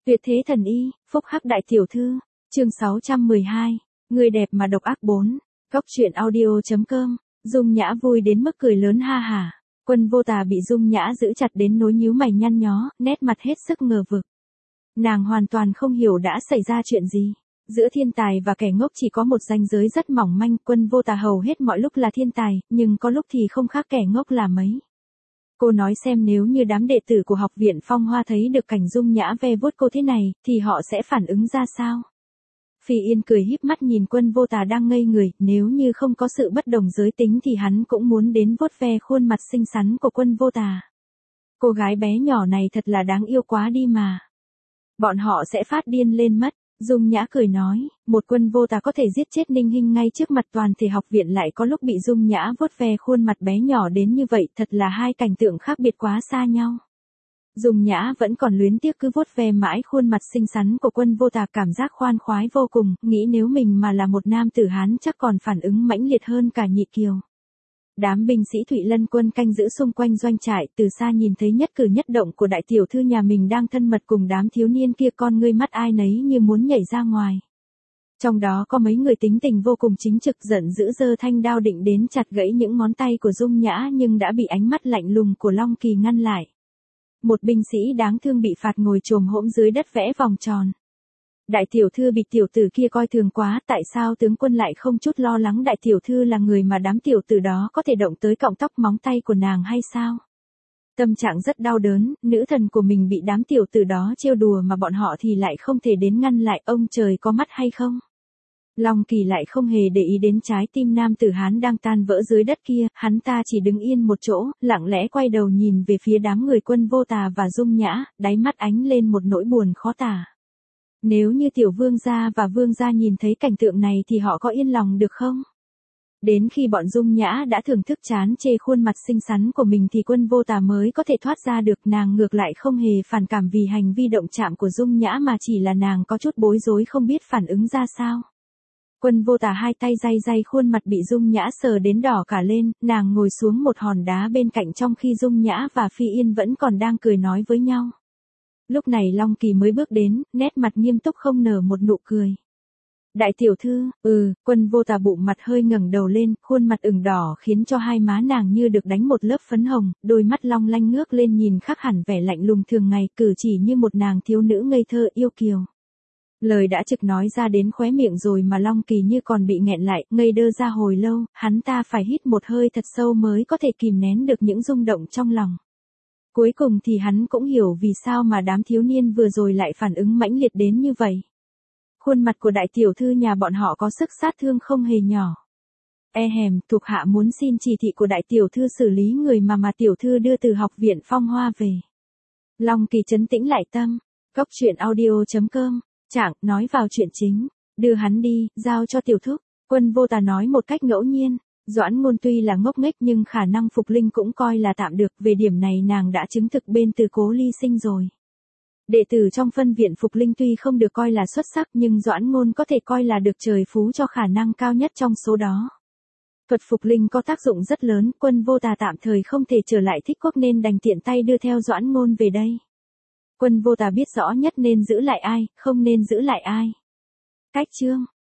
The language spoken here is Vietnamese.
Tuyệt thế thần y, phúc hắc đại tiểu thư, chương 612, người đẹp mà độc ác 4, góc truyện audio.com, Dung Nhã vui đến mức cười lớn ha hả. Quân Vô Tà bị Dung Nhã giữ chặt đến nỗi nhíu mày nhăn nhó, nét mặt hết sức ngờ vực. Nàng hoàn toàn không hiểu đã xảy ra chuyện gì. Giữa thiên tài và kẻ ngốc chỉ có một ranh giới rất mỏng manh, Quân Vô Tà hầu hết mọi lúc là thiên tài, nhưng có lúc thì không khác kẻ ngốc là mấy. Cô nói xem nếu như đám đệ tử của học viện Phong Hoa thấy được cảnh Dung Nhã ve vuốt cô thế này, thì họ sẽ phản ứng ra sao? Phi Yên cười híp mắt nhìn Quân Vô Tà đang ngây người, nếu như không có sự bất đồng giới tính thì hắn cũng muốn đến vuốt ve khuôn mặt xinh xắn của Quân Vô Tà. Cô gái bé nhỏ này thật là đáng yêu quá đi mà. Bọn họ sẽ phát điên lên mất. Dung Nhã cười nói, một Quân Vô Tà có thể giết chết Ninh Hinh ngay trước mặt toàn thể học viện, lại có lúc bị Dung Nhã vuốt ve khuôn mặt bé nhỏ đến như vậy, thật là hai cảnh tượng khác biệt quá xa nhau. Dung Nhã vẫn còn luyến tiếc cứ vuốt ve mãi khuôn mặt xinh xắn của Quân Vô Tà, cảm giác khoan khoái vô cùng, nghĩ nếu mình mà là một nam tử Hán chắc còn phản ứng mãnh liệt hơn cả Nhị Kiều. Đám binh sĩ Thụy Lân quân canh giữ xung quanh doanh trại, từ xa nhìn thấy nhất cử nhất động của đại tiểu thư nhà mình đang thân mật cùng đám thiếu niên kia, con ngươi mắt ai nấy như muốn nhảy ra ngoài. Trong đó có mấy người tính tình vô cùng chính trực, giận dữ giơ thanh đao định đến chặt gãy những ngón tay của Dung Nhã, nhưng đã bị ánh mắt lạnh lùng của Long Kỳ ngăn lại. Một binh sĩ đáng thương bị phạt ngồi chồm hổm dưới đất vẽ vòng tròn. Đại tiểu thư bị tiểu tử kia coi thường quá, tại sao tướng quân lại không chút lo lắng đại tiểu thư là người mà đám tiểu tử đó có thể động tới cọng tóc móng tay của nàng hay sao? Tâm trạng rất đau đớn, nữ thần của mình bị đám tiểu tử đó trêu đùa mà bọn họ thì lại không thể đến ngăn lại, ông trời có mắt hay không? Long Kỳ lại không hề để ý đến trái tim nam tử Hán đang tan vỡ dưới đất kia, hắn ta chỉ đứng yên một chỗ, lặng lẽ quay đầu nhìn về phía đám người Quân Vô Tà và Dung Nhã, đáy mắt ánh lên một nỗi buồn khó tả. Nếu như tiểu vương gia và vương gia nhìn thấy cảnh tượng này thì họ có yên lòng được không? Đến khi bọn Dung Nhã đã thưởng thức chán chê khuôn mặt xinh xắn của mình thì Quân Vô Tà mới có thể thoát ra được, nàng ngược lại không hề phản cảm vì hành vi động chạm của Dung Nhã, mà chỉ là nàng có chút bối rối không biết phản ứng ra sao. Quân Vô Tà hai tay day day khuôn mặt bị Dung Nhã sờ đến đỏ cả lên, nàng ngồi xuống một hòn đá bên cạnh trong khi Dung Nhã và Phi Yên vẫn còn đang cười nói với nhau. Lúc này Long Kỳ mới bước đến, nét mặt nghiêm túc không nở một nụ cười. Đại tiểu thư, Quân Vô Tà bụng mặt hơi ngẩng đầu lên, khuôn mặt ửng đỏ khiến cho hai má nàng như được đánh một lớp phấn hồng, đôi mắt long lanh ngước lên nhìn khác hẳn vẻ lạnh lùng thường ngày, cử chỉ như một nàng thiếu nữ ngây thơ yêu kiều. Lời đã trực nói ra đến khóe miệng rồi mà Long Kỳ như còn bị nghẹn lại, ngây đơ ra hồi lâu, hắn ta phải hít một hơi thật sâu mới có thể kìm nén được những rung động trong lòng. Cuối cùng thì hắn cũng hiểu vì sao mà đám thiếu niên vừa rồi lại phản ứng mãnh liệt đến như vậy. Khuôn mặt của đại tiểu thư nhà bọn họ có sức sát thương không hề nhỏ. Thuộc hạ muốn xin chỉ thị của đại tiểu thư xử lý người mà tiểu thư đưa từ học viện Phong Hoa về. Long Kỳ trấn tĩnh lại tâm. Góc truyện audio.com. Chẳng, nói vào chuyện chính. Đưa hắn đi, giao cho tiểu thúc. Quân Vô Tà nói một cách ngẫu nhiên. Doãn Ngôn tuy là ngốc nghếch nhưng khả năng phục linh cũng coi là tạm được, về điểm này nàng đã chứng thực bên Từ Cố Ly Sinh rồi. Đệ tử trong phân viện phục linh tuy không được coi là xuất sắc nhưng Doãn Ngôn có thể coi là được trời phú cho khả năng cao nhất trong số đó. Thuật phục linh có tác dụng rất lớn, Quân Vô Tà tạm thời không thể trở lại Thích Quốc nên đành tiện tay đưa theo Doãn Ngôn về đây. Quân Vô Tà biết rõ nhất nên giữ lại ai, không nên giữ lại ai. Cách chương